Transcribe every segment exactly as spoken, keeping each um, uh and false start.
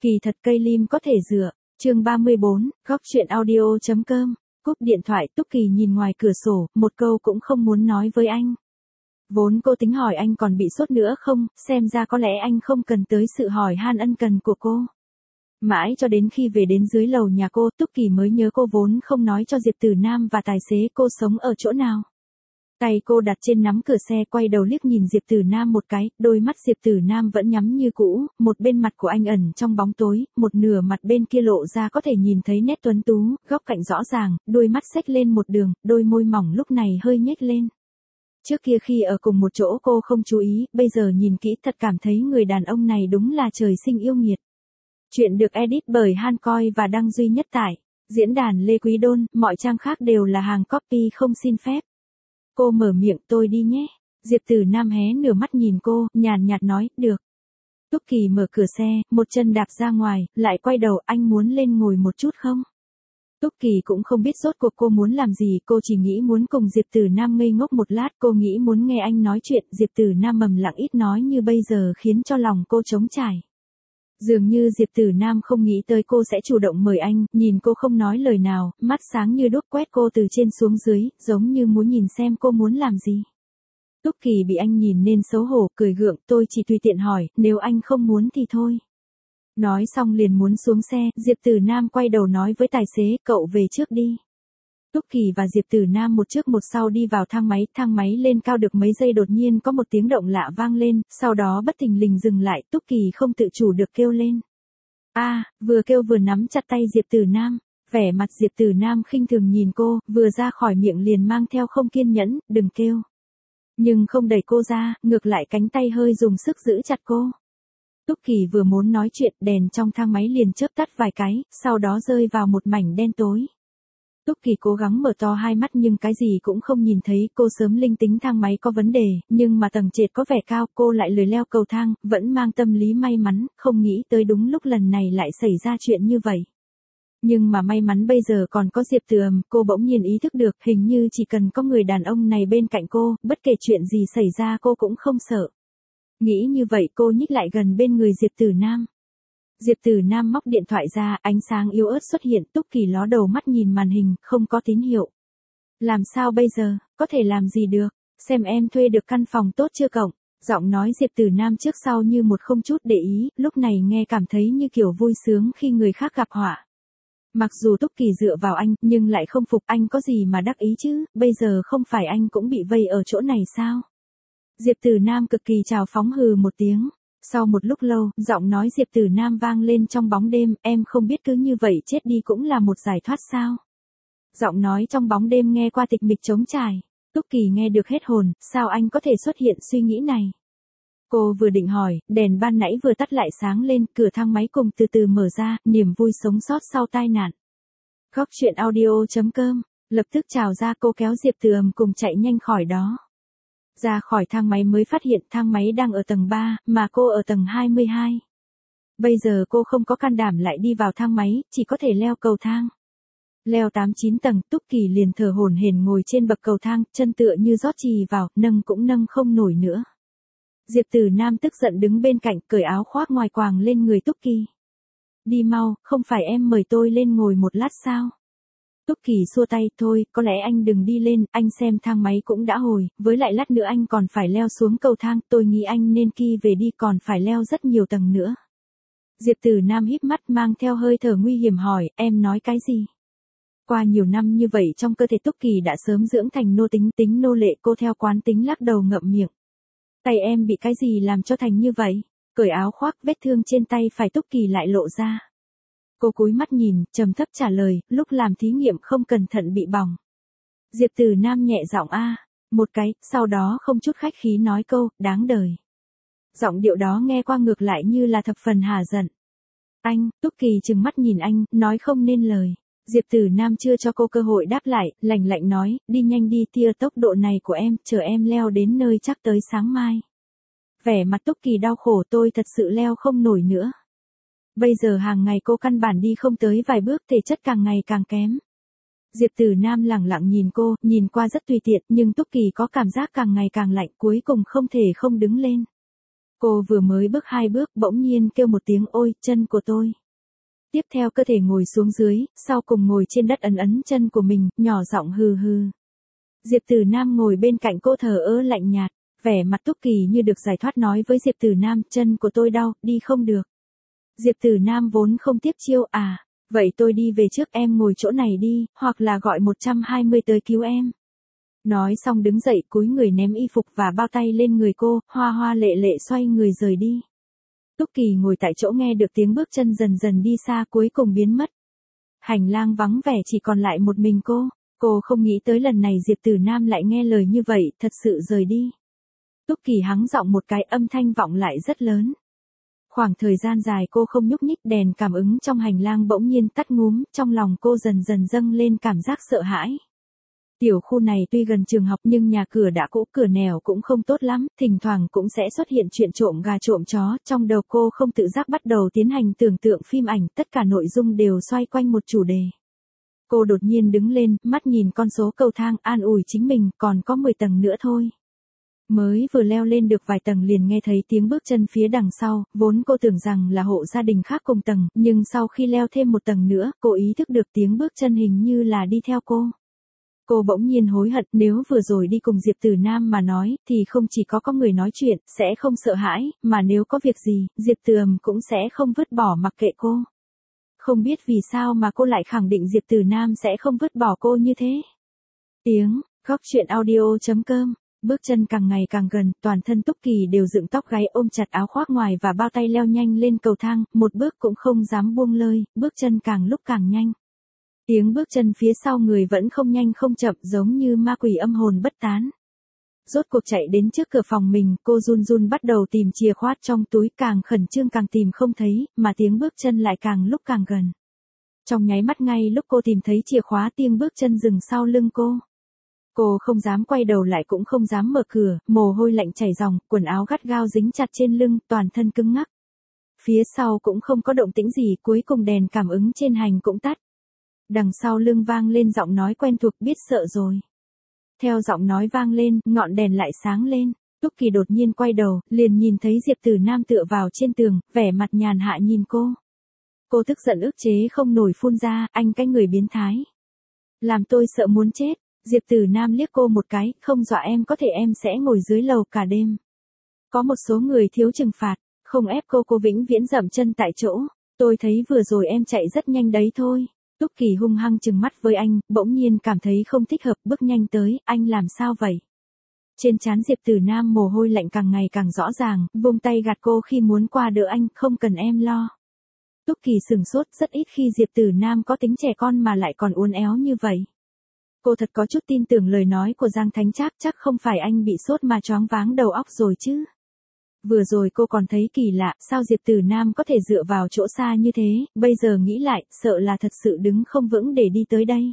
Kỳ thật cây lim có thể dựa. Chương ba mươi bốn, góc chuyện audio chấm com. Cúp điện thoại, Túc Kỳ nhìn ngoài cửa sổ, một câu cũng không muốn nói với anh. Vốn cô tính hỏi anh còn bị sốt nữa không, xem ra có lẽ anh không cần tới sự hỏi han ân cần của cô. Mãi cho đến khi về đến dưới lầu nhà cô, Túc Kỳ mới nhớ cô vốn không nói cho Diệp Tử Nam và tài xế cô sống ở chỗ nào. Tay cô đặt trên nắm cửa xe, quay đầu liếc nhìn Diệp Tử Nam một cái, đôi mắt Diệp Tử Nam vẫn nhắm như cũ, một bên mặt của anh ẩn trong bóng tối, một nửa mặt bên kia lộ ra có thể nhìn thấy nét tuấn tú, góc cạnh rõ ràng, đôi mắt xếch lên một đường, đôi môi mỏng lúc này hơi nhếch lên. Trước kia khi ở cùng một chỗ cô không chú ý, bây giờ nhìn kỹ thật cảm thấy người đàn ông này đúng là trời sinh yêu nghiệt. Chuyện được edit bởi Han Coi và đăng duy nhất tại diễn đàn Lê Quý Đôn, mọi trang khác đều là hàng copy không xin phép. Cô mở miệng, tôi đi nhé. Diệp Tử Nam hé nửa mắt nhìn cô, nhàn nhạt nói, được. Túc Kỳ mở cửa xe, một chân đạp ra ngoài, lại quay đầu, anh muốn lên ngồi một chút không? Túc Kỳ cũng không biết rốt cuộc cô muốn làm gì, cô chỉ nghĩ muốn cùng Diệp Tử Nam ngây ngốc một lát, cô nghĩ muốn nghe anh nói chuyện, Diệp Tử Nam mầm lặng ít nói như bây giờ khiến cho lòng cô trống trải. Dường như Diệp Tử Nam không nghĩ tới cô sẽ chủ động mời anh, nhìn cô không nói lời nào, mắt sáng như đuốc quét cô từ trên xuống dưới, giống như muốn nhìn xem cô muốn làm gì. Túc Kỳ bị anh nhìn nên xấu hổ, cười gượng, tôi chỉ tùy tiện hỏi, nếu anh không muốn thì thôi. Nói xong liền muốn xuống xe, Diệp Tử Nam quay đầu nói với tài xế, cậu về trước đi. Túc Kỳ và Diệp Tử Nam một trước một sau đi vào thang máy, thang máy lên cao được mấy giây đột nhiên có một tiếng động lạ vang lên, sau đó bất thình lình dừng lại, Túc Kỳ không tự chủ được kêu lên. A, à, vừa kêu vừa nắm chặt tay Diệp Tử Nam, vẻ mặt Diệp Tử Nam khinh thường nhìn cô, vừa ra khỏi miệng liền mang theo không kiên nhẫn, đừng kêu. Nhưng không đẩy cô ra, ngược lại cánh tay hơi dùng sức giữ chặt cô. Túc Kỳ vừa muốn nói chuyện, đèn trong thang máy liền chớp tắt vài cái, sau đó rơi vào một mảnh đen tối. Túc Kỳ cố gắng mở to hai mắt nhưng cái gì cũng không nhìn thấy, cô sớm linh tính thang máy có vấn đề, nhưng mà tầng trệt có vẻ cao, cô lại lười leo cầu thang, vẫn mang tâm lý may mắn, không nghĩ tới đúng lúc lần này lại xảy ra chuyện như vậy. Nhưng mà may mắn bây giờ còn có Diệp Tử Ầm, cô bỗng nhiên ý thức được, hình như chỉ cần có người đàn ông này bên cạnh cô, bất kể chuyện gì xảy ra cô cũng không sợ. Nghĩ như vậy cô nhích lại gần bên người Diệp Tử Nam. Diệp Tử Nam móc điện thoại ra, ánh sáng yếu ớt xuất hiện, Túc Kỳ ló đầu mắt nhìn màn hình, không có tín hiệu. Làm sao bây giờ, có thể làm gì được, xem em thuê được căn phòng tốt chưa cậu? Giọng nói Diệp Tử Nam trước sau như một không chút để ý, lúc này nghe cảm thấy như kiểu vui sướng khi người khác gặp họa. Mặc dù Túc Kỳ dựa vào anh, nhưng lại không phục, anh có gì mà đắc ý chứ, bây giờ không phải anh cũng bị vây ở chỗ này sao? Diệp Tử Nam cực kỳ trào phóng hừ một tiếng. Sau một lúc lâu, giọng nói Diệp Tử Nam vang lên trong bóng đêm, em không biết cứ như vậy chết đi cũng là một giải thoát sao? Giọng nói trong bóng đêm nghe qua tịch mịch trống trải. Túc Kỳ nghe được hết hồn, sao anh có thể xuất hiện suy nghĩ này? Cô vừa định hỏi, đèn ban nãy vừa tắt lại sáng lên, cửa thang máy cùng từ từ mở ra, niềm vui sống sót sau tai nạn. Góc chuyện audio chấm com, lập tức trào ra, cô kéo Diệp Tử Ầm cùng chạy nhanh khỏi đó. Ra khỏi thang máy mới phát hiện thang máy đang ở tầng ba, mà cô ở tầng hai mươi hai. Bây giờ cô không có can đảm lại đi vào thang máy, chỉ có thể leo cầu thang. Leo tám chín tầng, Túc Kỳ liền thở hổn hển ngồi trên bậc cầu thang, chân tựa như rót chì vào, nâng cũng nâng không nổi nữa. Diệp Tử Nam tức giận đứng bên cạnh, cởi áo khoác ngoài quàng lên người Túc Kỳ. Đi mau, không phải em mời tôi lên ngồi một lát sao? Túc Kỳ xua tay, thôi, có lẽ anh đừng đi lên, anh xem thang máy cũng đã hồi, với lại lát nữa anh còn phải leo xuống cầu thang, tôi nghĩ anh nên ki về đi, còn phải leo rất nhiều tầng nữa. Diệp Tử Nam híp mắt mang theo hơi thở nguy hiểm hỏi, em nói cái gì? Qua nhiều năm như vậy trong cơ thể Túc Kỳ đã sớm dưỡng thành nô tính, tính nô lệ, cô theo quán tính lắc đầu ngậm miệng. Tay em bị cái gì làm cho thành như vậy? Cởi áo khoác, vết thương trên tay phải Túc Kỳ lại lộ ra. Cô cúi mắt nhìn, trầm thấp trả lời, lúc làm thí nghiệm không cẩn thận bị bỏng. Diệp Tử Nam nhẹ giọng a, một cái, sau đó không chút khách khí nói câu, đáng đời. Giọng điệu đó nghe qua ngược lại như là thập phần hả giận. Anh, Túc Kỳ trừng mắt nhìn anh, nói không nên lời. Diệp Tử Nam chưa cho cô cơ hội đáp lại, lạnh lạnh nói, đi nhanh đi, tia tốc độ này của em, chờ em leo đến nơi chắc tới sáng mai. Vẻ mặt Túc Kỳ đau khổ, tôi thật sự leo không nổi nữa. Bây giờ hàng ngày cô căn bản đi không tới vài bước, thể chất càng ngày càng kém. Diệp Tử Nam lẳng lặng nhìn cô, nhìn qua rất tùy tiện, nhưng Túc Kỳ có cảm giác càng ngày càng lạnh, cuối cùng không thể không đứng lên. Cô vừa mới bước hai bước bỗng nhiên kêu một tiếng ôi, chân của tôi. Tiếp theo cơ thể ngồi xuống dưới, sau cùng ngồi trên đất ấn ấn chân của mình, nhỏ giọng hừ hừ. Diệp Tử Nam ngồi bên cạnh cô thờ ơ lạnh nhạt, vẻ mặt Túc Kỳ như được giải thoát nói với Diệp Tử Nam, chân của tôi đau, đi không được. Diệp Tử Nam vốn không tiếp chiêu, à, vậy tôi đi về trước, em ngồi chỗ này đi, hoặc là gọi một hai không tới cứu em. Nói xong đứng dậy cúi người ném y phục và bao tay lên người cô, hoa hoa lệ lệ xoay người rời đi. Túc Kỳ ngồi tại chỗ nghe được tiếng bước chân dần dần đi xa cuối cùng biến mất. Hành lang vắng vẻ chỉ còn lại một mình cô, cô không nghĩ tới lần này Diệp Tử Nam lại nghe lời như vậy, thật sự rời đi. Túc Kỳ hắng giọng một cái, âm thanh vọng lại rất lớn. Khoảng thời gian dài cô không nhúc nhích, đèn cảm ứng trong hành lang bỗng nhiên tắt ngúm, trong lòng cô dần dần dâng lên cảm giác sợ hãi. Tiểu khu này tuy gần trường học nhưng nhà cửa đã cũ, cửa nẻo cũng không tốt lắm, thỉnh thoảng cũng sẽ xuất hiện chuyện trộm gà trộm chó, trong đầu cô không tự giác bắt đầu tiến hành tưởng tượng phim ảnh, tất cả nội dung đều xoay quanh một chủ đề. Cô đột nhiên đứng lên, mắt nhìn con số cầu thang, an ủi chính mình, còn có mười tầng nữa thôi. Mới vừa leo lên được vài tầng liền nghe thấy tiếng bước chân phía đằng sau, vốn cô tưởng rằng là hộ gia đình khác cùng tầng, nhưng sau khi leo thêm một tầng nữa, cô ý thức được tiếng bước chân hình như là đi theo cô. Cô bỗng nhiên hối hận, nếu vừa rồi đi cùng Diệp Tử Nam mà nói, thì không chỉ có có người nói chuyện, sẽ không sợ hãi, mà nếu có việc gì, Diệp Tử Ầm cũng sẽ không vứt bỏ mặc kệ cô. Không biết vì sao mà cô lại khẳng định Diệp Tử Nam sẽ không vứt bỏ cô như thế. Tiếng, góc truyện audio chấm com. Bước chân càng ngày càng gần, toàn thân Túc Kỳ đều dựng tóc gáy, ôm chặt áo khoác ngoài và bao tay leo nhanh lên cầu thang, một bước cũng không dám buông lơi, bước chân càng lúc càng nhanh. Tiếng bước chân phía sau người vẫn không nhanh không chậm, giống như ma quỷ âm hồn bất tán. Rốt cuộc chạy đến trước cửa phòng mình, cô run run bắt đầu tìm chìa khóa trong túi, càng khẩn trương càng tìm không thấy, mà tiếng bước chân lại càng lúc càng gần. Trong nháy mắt ngay lúc cô tìm thấy chìa khóa, tiếng bước chân dừng sau lưng cô. Cô không dám quay đầu lại cũng không dám mở cửa, mồ hôi lạnh chảy ròng, quần áo gắt gao dính chặt trên lưng, toàn thân cứng ngắc. Phía sau cũng không có động tĩnh gì, cuối cùng đèn cảm ứng trên hành cũng tắt. Đằng sau lưng vang lên giọng nói quen thuộc, biết sợ rồi. Theo giọng nói vang lên, ngọn đèn lại sáng lên, Túc Kỳ đột nhiên quay đầu, liền nhìn thấy Diệp Tử Nam tựa vào trên tường, vẻ mặt nhàn hạ nhìn cô. Cô tức giận ức chế không nổi phun ra, anh cái người biến thái. Làm tôi sợ muốn chết. Diệp Tử Nam liếc cô một cái, không dọa em có thể em sẽ ngồi dưới lầu cả đêm. Có một số người thiếu trừng phạt, không ép cô cô vĩnh viễn dậm chân tại chỗ. Tôi thấy vừa rồi em chạy rất nhanh đấy thôi. Túc Kỳ hung hăng trừng mắt với anh, bỗng nhiên cảm thấy không thích hợp, bước nhanh tới, anh làm sao vậy? Trên trán Diệp Tử Nam mồ hôi lạnh càng ngày càng rõ ràng, vung tay gạt cô khi muốn qua đỡ anh, không cần em lo. Túc Kỳ sừng sốt, rất ít khi Diệp Tử Nam có tính trẻ con mà lại còn uốn éo như vậy. Cô thật có chút tin tưởng lời nói của Giang Thánh Trác, chắc không phải anh bị sốt mà choáng váng đầu óc rồi chứ. Vừa rồi cô còn thấy kỳ lạ, sao Diệp Tử Nam có thể dựa vào chỗ xa như thế, bây giờ nghĩ lại, sợ là thật sự đứng không vững để đi tới đây.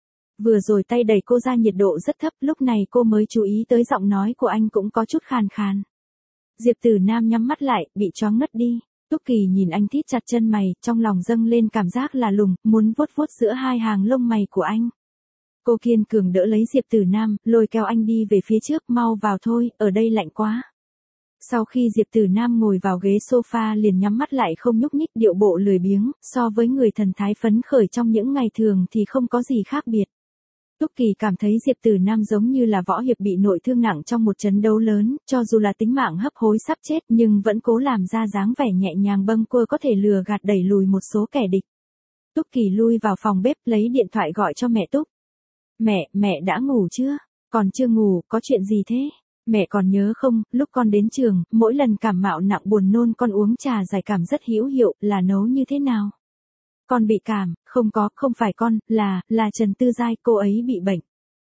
Vừa rồi tay đẩy cô ra nhiệt độ rất thấp, lúc này cô mới chú ý tới giọng nói của anh cũng có chút khàn khàn. Diệp Tử Nam nhắm mắt lại, bị choáng ngất đi. Túc Kỳ nhìn anh thít chặt chân mày, trong lòng dâng lên cảm giác lạ lùng, muốn vuốt vuốt giữa hai hàng lông mày của anh. Cô kiên cường đỡ lấy Diệp Tử Nam, lôi kéo anh đi về phía trước, mau vào thôi, ở đây lạnh quá. Sau khi Diệp Tử Nam ngồi vào ghế sofa liền nhắm mắt lại không nhúc nhích, điệu bộ lười biếng, so với người thần thái phấn khởi trong những ngày thường thì không có gì khác biệt. Túc Kỳ cảm thấy Diệp Tử Nam giống như là võ hiệp bị nội thương nặng trong một trận đấu lớn, cho dù là tính mạng hấp hối sắp chết nhưng vẫn cố làm ra dáng vẻ nhẹ nhàng bâng quơ có thể lừa gạt đẩy lùi một số kẻ địch. Túc Kỳ lui vào phòng bếp lấy điện thoại gọi cho mẹ Túc. Mẹ, mẹ đã ngủ chưa? Còn chưa ngủ, có chuyện gì thế? Mẹ còn nhớ không, lúc con đến trường, mỗi lần cảm mạo nặng buồn nôn con uống trà giải cảm rất hữu hiệu, là nấu như thế nào? Con bị cảm, không có, không phải con, là, là Trần Tư Giai, cô ấy bị bệnh.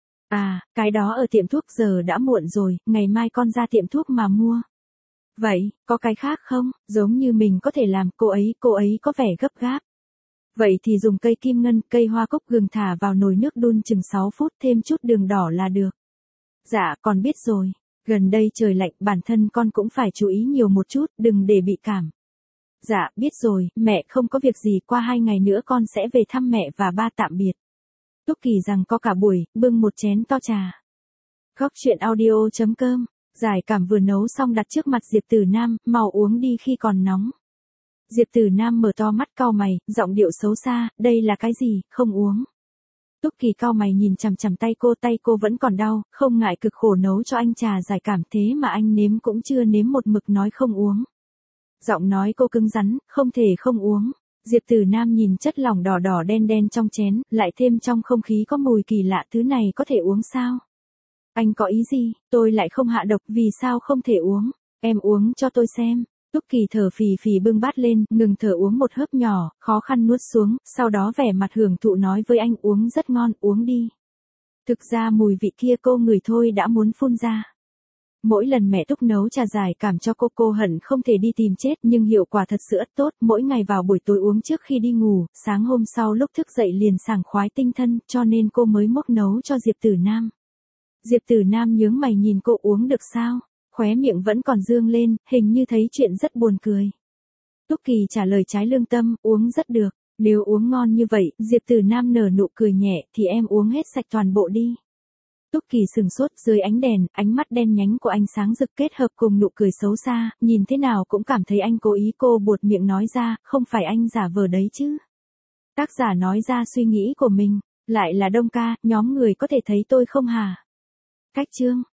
À, cái đó ở tiệm thuốc, giờ đã muộn rồi, ngày mai con ra tiệm thuốc mà mua. Vậy, có cái khác không, giống như mình có thể làm, cô ấy, cô ấy có vẻ gấp gáp. Vậy thì dùng cây kim ngân, cây hoa cúc gừng thả vào nồi nước đun chừng sáu phút, thêm chút đường đỏ là được. Dạ, con biết rồi. Gần đây trời lạnh, bản thân con cũng phải chú ý nhiều một chút, đừng để bị cảm. Dạ, biết rồi, mẹ không có việc gì, qua hai ngày nữa con sẽ về thăm mẹ và ba tạm biệt. Túc Kỳ rằng có cả buổi, bưng một chén to trà. Góc truyện audio chấm com Giải cảm vừa nấu xong đặt trước mặt Diệp Tử Nam, mau uống đi khi còn nóng. Diệp Tử Nam mở to mắt cau mày, giọng điệu xấu xa, đây là cái gì, không uống. Túc Kỳ cau mày nhìn chằm chằm tay cô, tay cô vẫn còn đau, không ngại cực khổ nấu cho anh trà giải cảm thế mà anh nếm cũng chưa nếm một mực nói không uống. Giọng nói cô cứng rắn, không thể không uống. Diệp Tử Nam nhìn chất lỏng đỏ đỏ đen đen trong chén, lại thêm trong không khí có mùi kỳ lạ, thứ này có thể uống sao? Anh có ý gì, tôi lại không hạ độc, vì sao không thể uống? Em uống cho tôi xem. Túc Kỳ thở phì phì bưng bát lên, ngừng thở uống một hớp nhỏ, khó khăn nuốt xuống, sau đó vẻ mặt hưởng thụ nói với anh uống rất ngon, uống đi. Thực ra mùi vị kia cô ngửi thôi đã muốn phun ra. Mỗi lần mẹ Túc nấu trà giải cảm cho cô, cô hận không thể đi tìm chết, nhưng hiệu quả thật sự tốt, mỗi ngày vào buổi tối uống trước khi đi ngủ, sáng hôm sau lúc thức dậy liền sảng khoái tinh thần, cho nên cô mới mốc nấu cho Diệp Tử Nam. Diệp Tử Nam nhướng mày nhìn cô, uống được sao? Khóe miệng vẫn còn dương lên, hình như thấy chuyện rất buồn cười. Túc Kỳ trả lời trái lương tâm, uống rất được, nếu uống ngon như vậy, Diệp Tử Nam nở nụ cười nhẹ, thì em uống hết sạch toàn bộ đi. Túc Kỳ sừng sốt, dưới ánh đèn, ánh mắt đen nhánh của anh sáng rực kết hợp cùng nụ cười xấu xa, nhìn thế nào cũng cảm thấy anh cố ý. Cô buột miệng nói ra, không phải anh giả vờ đấy chứ. Tác giả nói ra suy nghĩ của mình, lại là Đông ca, nhóm người có thể thấy tôi không hả? Cách chương